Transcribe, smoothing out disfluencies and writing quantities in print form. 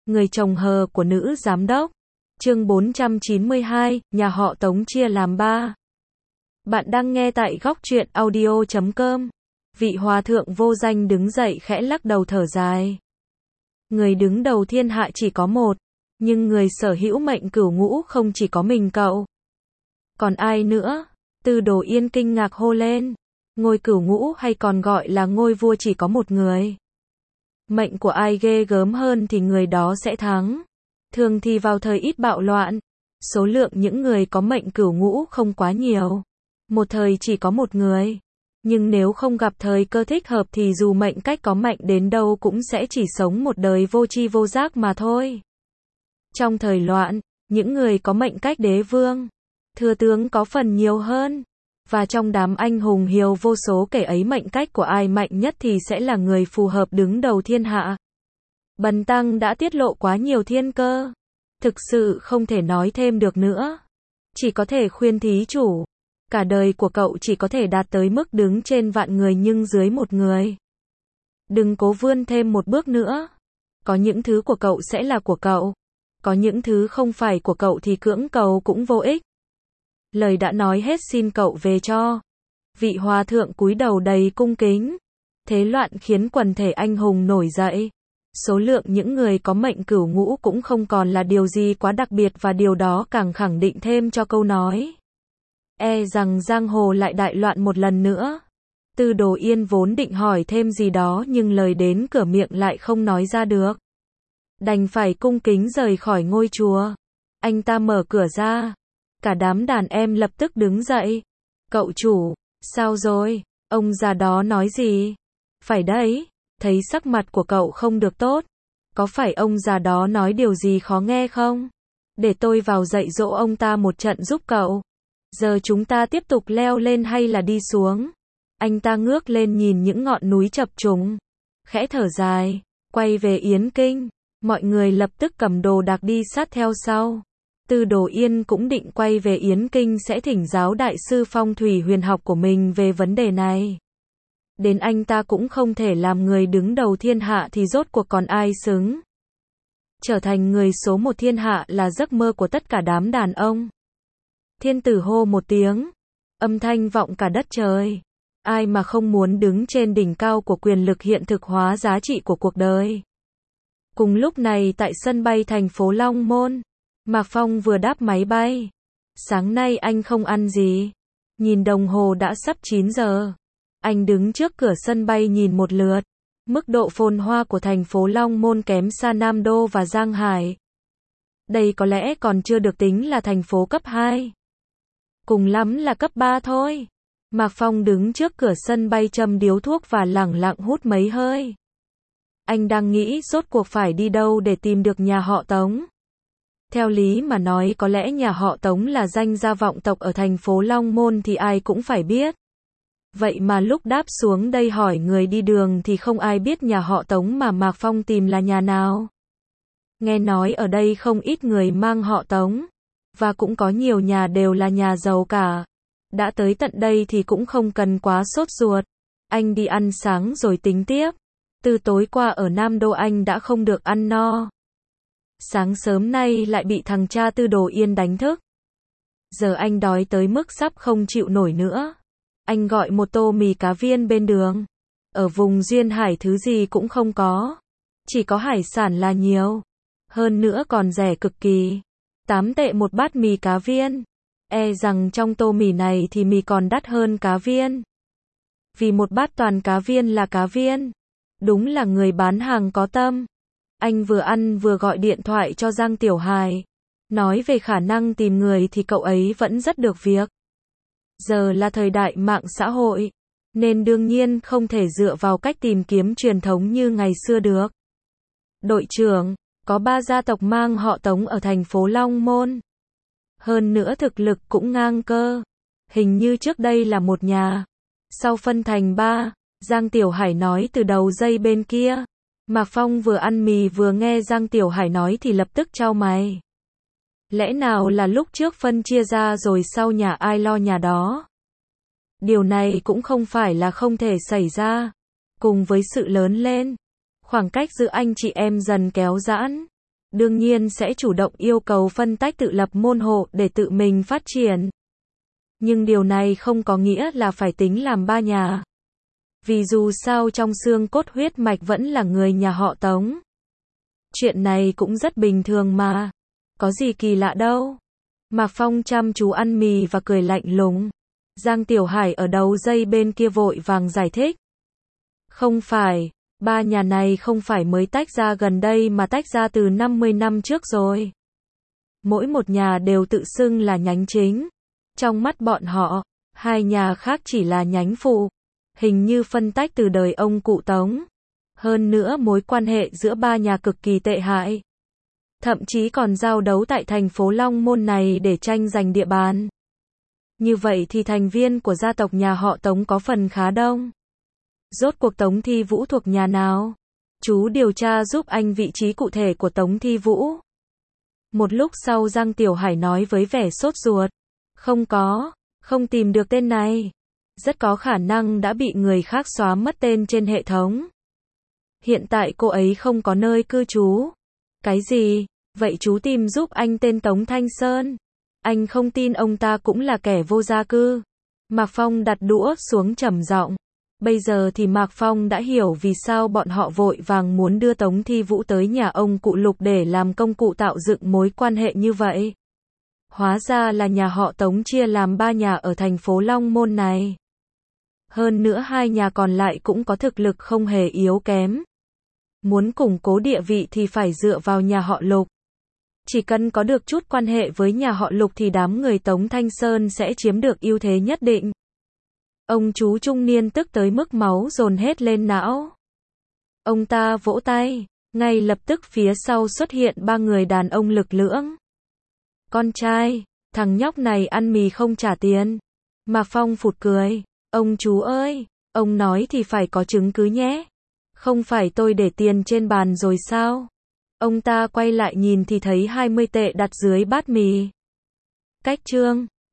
Người chồng hờ của nữ giám đốc. Chương 492, nhà họ Tống chia làm 3. Bạn đang nghe tại góc truyện audio.com. Vị hòa thượng vô danh đứng dậy khẽ lắc đầu thở dài. Người đứng đầu thiên hạ chỉ có một, nhưng người sở hữu mệnh cửu ngũ không chỉ có mình cậu. Còn ai nữa? Tư Đồ Yên kinh ngạc hô lên. Ngôi cửu ngũ hay còn gọi là ngôi vua chỉ có một người. Mệnh của ai ghê gớm hơn thì người đó sẽ thắng. Thường thì vào thời ít bạo loạn, số lượng những người có mệnh cửu ngũ không quá nhiều. Một thời chỉ có một người. Nhưng nếu không gặp thời cơ thích hợp thì dù mệnh cách có mạnh đến đâu cũng sẽ chỉ sống một đời vô tri vô giác mà thôi. Trong thời loạn, những người có mệnh cách đế vương, thừa tướng có phần nhiều hơn. Và trong đám anh hùng hiều vô số kể ấy mệnh cách của ai mạnh nhất thì sẽ là người phù hợp đứng đầu thiên hạ. Bần tăng đã tiết lộ quá nhiều thiên cơ. Thực sự không thể nói thêm được nữa. Chỉ có thể khuyên thí chủ. Cả đời của cậu chỉ có thể đạt tới mức đứng trên vạn người nhưng dưới một người. Đừng cố vươn thêm một bước nữa. Có những thứ của cậu sẽ là của cậu. Có những thứ không phải của cậu thì cưỡng cầu cũng vô ích. Lời đã nói hết xin cậu về cho. Vị hòa thượng cúi đầu đầy cung kính. Thế loạn khiến quần thể anh hùng nổi dậy. Số lượng những người có mệnh cửu ngũ cũng không còn là điều gì quá đặc biệt và điều đó càng khẳng định thêm cho câu nói. E rằng giang hồ lại đại loạn một lần nữa. Tư Đồ Yên vốn định hỏi thêm gì đó nhưng lời đến cửa miệng lại không nói ra được. Đành phải cung kính rời khỏi ngôi chùa. Anh ta mở cửa ra. Cả đám đàn em lập tức đứng dậy. Cậu chủ, sao rồi? Ông già đó nói gì? Phải đấy, thấy sắc mặt của cậu không được tốt. Có phải ông già đó nói điều gì khó nghe không? Để tôi vào dạy dỗ ông ta một trận giúp cậu. Giờ chúng ta tiếp tục leo lên hay là đi xuống? Anh ta ngước lên nhìn những ngọn núi chập trùng. Khẽ thở dài, quay về Yến Kinh. Mọi người lập tức cầm đồ đạc đi sát theo sau. Tư Đồ Yên cũng định quay về Yến Kinh sẽ thỉnh giáo đại sư phong thủy huyền học của mình về vấn đề này. Đến anh ta cũng không thể làm người đứng đầu thiên hạ thì rốt cuộc còn ai xứng. Trở thành người số một thiên hạ là giấc mơ của tất cả đám đàn ông. Thiên tử hô một tiếng, âm thanh vọng cả đất trời. Ai mà không muốn đứng trên đỉnh cao của quyền lực hiện thực hóa giá trị của cuộc đời. Cùng lúc này tại sân bay thành phố Long Môn, Mạc Phong vừa đáp máy bay. Sáng nay anh không ăn gì. Nhìn đồng hồ đã sắp 9 giờ. Anh đứng trước cửa sân bay nhìn một lượt. Mức độ phồn hoa của thành phố Long Môn kém xa Nam Đô và Giang Hải. Đây có lẽ còn chưa được tính là thành phố cấp 2. Cùng lắm là cấp 3 thôi. Mạc Phong đứng trước cửa sân bay châm điếu thuốc và lẳng lặng hút mấy hơi. Anh đang nghĩ rốt cuộc phải đi đâu để tìm được nhà họ Tống. Theo lý mà nói có lẽ nhà họ Tống là danh gia vọng tộc ở thành phố Long Môn thì ai cũng phải biết. Vậy mà lúc đáp xuống đây hỏi người đi đường thì không ai biết nhà họ Tống mà Mạc Phong tìm là nhà nào. Nghe nói ở đây không ít người mang họ Tống. Và cũng có nhiều nhà đều là nhà giàu cả. Đã tới tận đây thì cũng không cần quá sốt ruột. Anh đi ăn sáng rồi tính tiếp. Từ tối qua ở Nam Đô anh đã không được ăn no. Sáng sớm nay lại bị thằng cha Tư Đồ Yên đánh thức. Giờ anh đói tới mức sắp không chịu nổi nữa. Anh gọi một tô mì cá viên bên đường. Ở vùng duyên hải thứ gì cũng không có. Chỉ có hải sản là nhiều. Hơn nữa còn rẻ cực kỳ. 8 tệ một bát mì cá viên. E rằng trong tô mì này thì mì còn đắt hơn cá viên. Vì một bát toàn cá viên là cá viên. Đúng là người bán hàng có tâm. Anh vừa ăn vừa gọi điện thoại cho Giang Tiểu Hải. Nói về khả năng tìm người thì cậu ấy vẫn rất được việc. Giờ là thời đại mạng xã hội. Nên đương nhiên không thể dựa vào cách tìm kiếm truyền thống như ngày xưa được. Đội trưởng, có 3 gia tộc mang họ Tống ở thành phố Long Môn. Hơn nữa thực lực cũng ngang cơ. Hình như trước đây là một nhà. Sau phân thành 3, Giang Tiểu Hải nói từ đầu dây bên kia. Mạc Phong vừa ăn mì vừa nghe Giang Tiểu Hải nói thì lập tức chau mày. Lẽ nào là lúc trước phân chia ra rồi sau nhà ai lo nhà đó? Điều này cũng không phải là không thể xảy ra. Cùng với sự lớn lên, khoảng cách giữa anh chị em dần kéo giãn. đương nhiên sẽ chủ động yêu cầu phân tách tự lập môn hộ để tự mình phát triển. Nhưng điều này không có nghĩa là phải tính làm ba nhà. Vì dù sao trong xương cốt huyết mạch vẫn là người nhà họ Tống. Chuyện này cũng rất bình thường mà. Có gì kỳ lạ đâu. Mạc Phong chăm chú ăn mì và cười lạnh lùng. Giang Tiểu Hải ở đầu dây bên kia vội vàng giải thích. Không phải, ba nhà này không phải mới tách ra gần đây mà tách ra từ 50 năm trước rồi. Mỗi một nhà đều tự xưng là nhánh chính. Trong mắt bọn họ, hai nhà khác chỉ là nhánh phụ. Hình như phân tách từ đời ông cụ Tống. Hơn nữa mối quan hệ giữa ba nhà cực kỳ tệ hại. Thậm chí còn giao đấu tại thành phố Long Môn này để tranh giành địa bàn. Như vậy thì thành viên của gia tộc nhà họ Tống có phần khá đông. Rốt cuộc Tống Thi Vũ thuộc nhà nào? Chú điều tra giúp anh vị trí cụ thể của Tống Thi Vũ. Một lúc sau Giang Tiểu Hải nói với vẻ sốt ruột. Không tìm được tên này. Rất có khả năng đã bị người khác xóa mất tên trên hệ thống. Hiện tại cô ấy không có nơi cư trú. Cái gì? Vậy chú tìm giúp anh tên Tống Thanh Sơn. Anh không tin ông ta cũng là kẻ vô gia cư. Mạc Phong đặt đũa xuống trầm giọng. Bây giờ thì Mạc Phong đã hiểu vì sao bọn họ vội vàng muốn đưa Tống Thi Vũ tới nhà ông cụ Lục để làm công cụ tạo dựng mối quan hệ như vậy. Hóa ra là nhà họ Tống chia làm ba nhà ở thành phố Long Môn này. Hơn nữa hai nhà còn lại cũng có thực lực không hề yếu kém. Muốn củng cố địa vị thì phải dựa vào nhà họ Lục. Chỉ cần có được chút quan hệ với nhà họ Lục thì đám người Tống Thanh Sơn sẽ chiếm được ưu thế nhất định. Ông chú trung niên tức tới mức máu dồn hết lên não. Ông ta vỗ tay, ngay lập tức phía sau xuất hiện ba người đàn ông lực lưỡng. Con trai, thằng nhóc này ăn mì không trả tiền. Mạc Phong phụt cười, ông chú ơi, ông nói thì phải có chứng cứ nhé. Không phải tôi để tiền trên bàn rồi sao? Ông ta quay lại nhìn thì thấy 20 tệ đặt dưới bát mì. Cách chương